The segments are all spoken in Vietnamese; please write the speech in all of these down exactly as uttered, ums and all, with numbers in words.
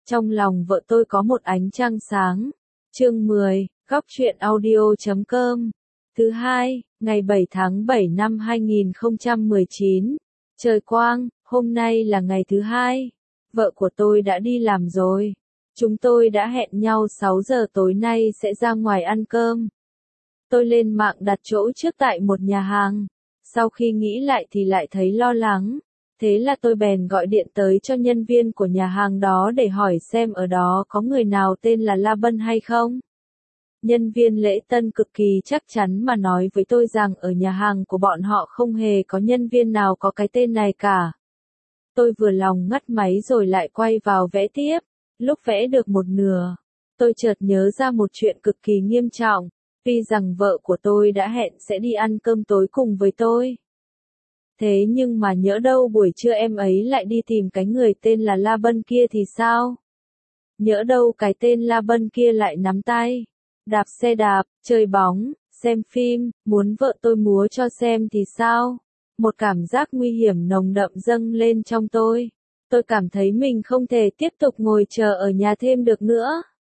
Trong lòng vợ tôi có một ánh trăng sáng. Chương mười, góc truyện audio chấm com. Thứ hai, ngày bảy tháng bảy năm hai nghìn không trăm mười chín. Trời quang, hôm nay là ngày thứ hai. Vợ của tôi đã đi làm rồi. Chúng tôi đã hẹn nhau sáu giờ tối nay sẽ ra ngoài ăn cơm. Tôi lên mạng đặt chỗ trước tại một nhà hàng. Sau khi nghĩ lại thì lại thấy lo lắng. Thế là tôi bèn gọi điện tới cho nhân viên của nhà hàng đó để hỏi xem ở đó có người nào tên là La Bân hay không. Nhân viên lễ tân cực kỳ chắc chắn mà nói với tôi rằng ở nhà hàng của bọn họ không hề có nhân viên nào có cái tên này cả. Tôi vừa lòng ngắt máy rồi lại quay vào vẽ tiếp. Lúc vẽ được một nửa, tôi chợt nhớ ra một chuyện cực kỳ nghiêm trọng. Tuy rằng vợ của tôi đã hẹn sẽ đi ăn cơm tối cùng với tôi. Thế nhưng mà nhỡ đâu buổi trưa em ấy lại đi tìm cái người tên là La Bân kia thì sao? Nhỡ đâu cái tên La Bân kia lại nắm tay, đạp xe đạp, chơi bóng, xem phim, muốn vợ tôi múa cho xem thì sao? Một cảm giác nguy hiểm nồng đậm dâng lên trong tôi. Tôi cảm thấy mình không thể tiếp tục ngồi chờ ở nhà thêm được nữa.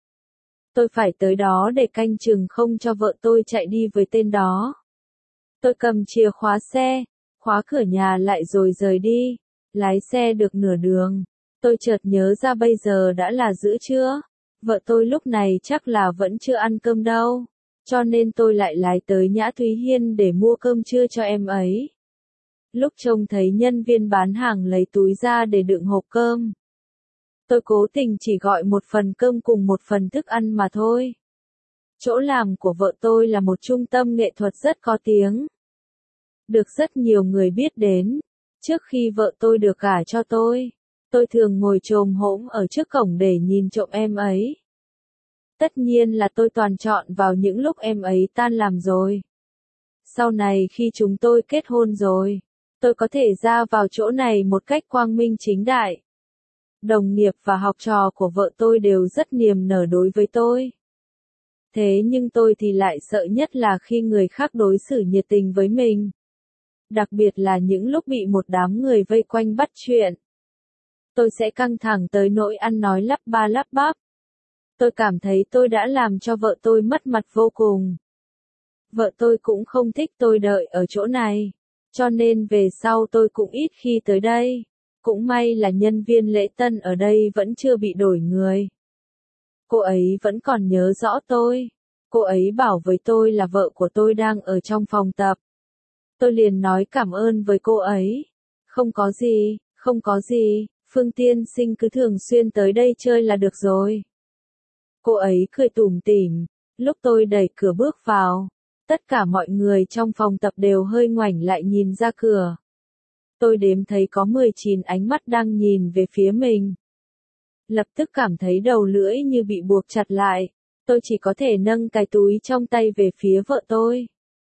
Tôi phải tới đó để canh chừng không cho vợ tôi chạy đi với tên đó. Tôi cầm chìa khóa xe, khóa cửa nhà lại rồi rời đi. Lái xe được nửa đường, tôi chợt nhớ ra bây giờ đã là giữa trưa. Vợ tôi lúc này chắc là vẫn chưa ăn cơm đâu. Cho nên tôi lại lái tới Nhã Thúy Hiên để mua cơm trưa cho em ấy. Lúc trông thấy nhân viên bán hàng lấy túi ra để đựng hộp cơm, tôi cố tình chỉ gọi một phần cơm cùng một phần thức ăn mà thôi. Chỗ làm của vợ tôi là một trung tâm nghệ thuật rất có tiếng, được rất nhiều người biết đến. Trước khi vợ tôi được gả cho tôi, tôi thường ngồi chồm hổm ở trước cổng để nhìn trộm em ấy. Tất nhiên là tôi toàn chọn vào những lúc em ấy tan làm rồi. Sau này khi chúng tôi kết hôn rồi, tôi có thể ra vào chỗ này một cách quang minh chính đại. Đồng nghiệp và học trò của vợ tôi đều rất niềm nở đối với tôi. Thế nhưng tôi thì lại sợ nhất là khi người khác đối xử nhiệt tình với mình. Đặc biệt là những lúc bị một đám người vây quanh bắt chuyện. Tôi sẽ căng thẳng tới nỗi ăn nói lắp ba lắp bắp. Tôi cảm thấy tôi đã làm cho vợ tôi mất mặt vô cùng. Vợ tôi cũng không thích tôi đợi ở chỗ này. Cho nên về sau tôi cũng ít khi tới đây. Cũng may là nhân viên lễ tân ở đây vẫn chưa bị đổi người. Cô ấy vẫn còn nhớ rõ tôi. Cô ấy bảo với tôi là vợ của tôi đang ở trong phòng tập. Tôi liền nói cảm ơn với cô ấy. Không có gì, không có gì, Phương tiên sinh cứ thường xuyên tới đây chơi là được rồi. Cô ấy cười tủm tỉm. Lúc tôi đẩy cửa bước vào, tất cả mọi người trong phòng tập đều hơi ngoảnh lại nhìn ra cửa. Tôi đếm thấy có mười chín ánh mắt đang nhìn về phía mình. Lập tức cảm thấy đầu lưỡi như bị buộc chặt lại. Tôi chỉ có thể nâng cái túi trong tay về phía vợ tôi.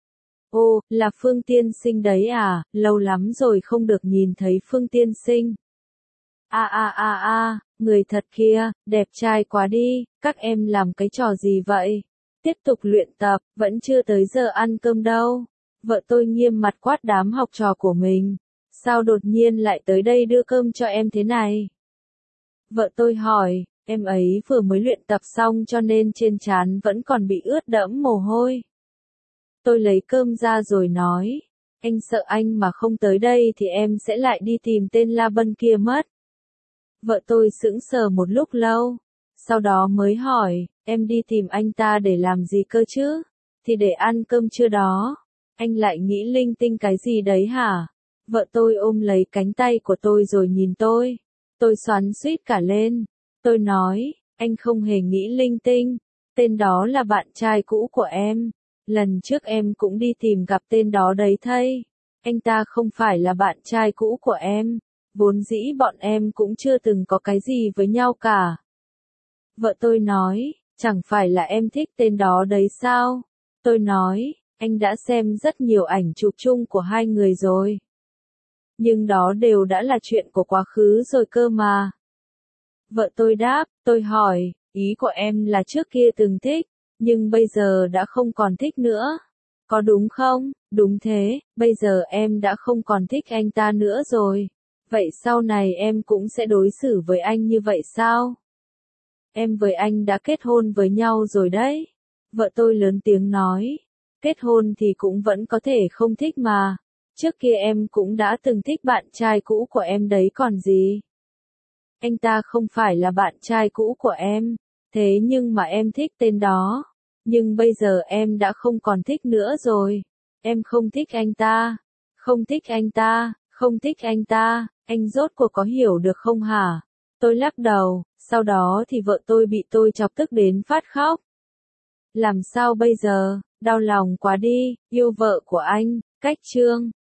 Ô, là Phương tiên sinh đấy à, lâu lắm rồi không được nhìn thấy Phương tiên sinh. A a a a, người thật kia, đẹp trai quá đi, các em làm cái trò gì vậy? Tiếp tục luyện tập, vẫn chưa tới giờ ăn cơm đâu. Vợ tôi nghiêm mặt quát đám học trò của mình. Sao đột nhiên lại tới đây đưa cơm cho em thế này? Vợ tôi hỏi, em ấy vừa mới luyện tập xong cho nên trên trán vẫn còn bị ướt đẫm mồ hôi. Tôi lấy cơm ra rồi nói, anh sợ anh mà không tới đây thì em sẽ lại đi tìm tên La Bân kia mất. Vợ tôi sững sờ một lúc lâu, sau đó mới hỏi, em đi tìm anh ta để làm gì cơ chứ? Thì để ăn cơm trưa đó. Anh lại nghĩ linh tinh cái gì đấy hả? Vợ tôi ôm lấy cánh tay của tôi rồi nhìn tôi. Tôi xoắn xuýt cả lên. Tôi nói, anh không hề nghĩ linh tinh. Tên đó là bạn trai cũ của em. Lần trước em cũng đi tìm gặp tên đó đấy thây. Anh ta không phải là bạn trai cũ của em. Vốn dĩ bọn em cũng chưa từng có cái gì với nhau cả. Vợ tôi nói, chẳng phải là em thích tên đó đấy sao? Tôi nói, anh đã xem rất nhiều ảnh chụp chung của hai người rồi. Nhưng đó đều đã là chuyện của quá khứ rồi cơ mà. Vợ tôi đáp, tôi hỏi, ý của em là trước kia từng thích, nhưng bây giờ đã không còn thích nữa. Có đúng không? Đúng thế, bây giờ em đã không còn thích anh ta nữa rồi. Vậy sau này em cũng sẽ đối xử với anh như vậy sao? Em với anh đã kết hôn với nhau rồi đấy. Vợ tôi lớn tiếng nói. Kết hôn thì cũng vẫn có thể không thích mà. Trước kia em cũng đã từng thích bạn trai cũ của em đấy còn gì. Anh ta không phải là bạn trai cũ của em. Thế nhưng mà em thích tên đó. Nhưng bây giờ em đã không còn thích nữa rồi. Em không thích anh ta. Không thích anh ta. Không thích anh ta. Anh rốt cuộc có hiểu được không hả? Tôi lắc đầu. Sau đó thì vợ tôi bị tôi chọc tức đến phát khóc. Làm sao bây giờ? Đau lòng quá đi. Yêu vợ của anh. Cách chương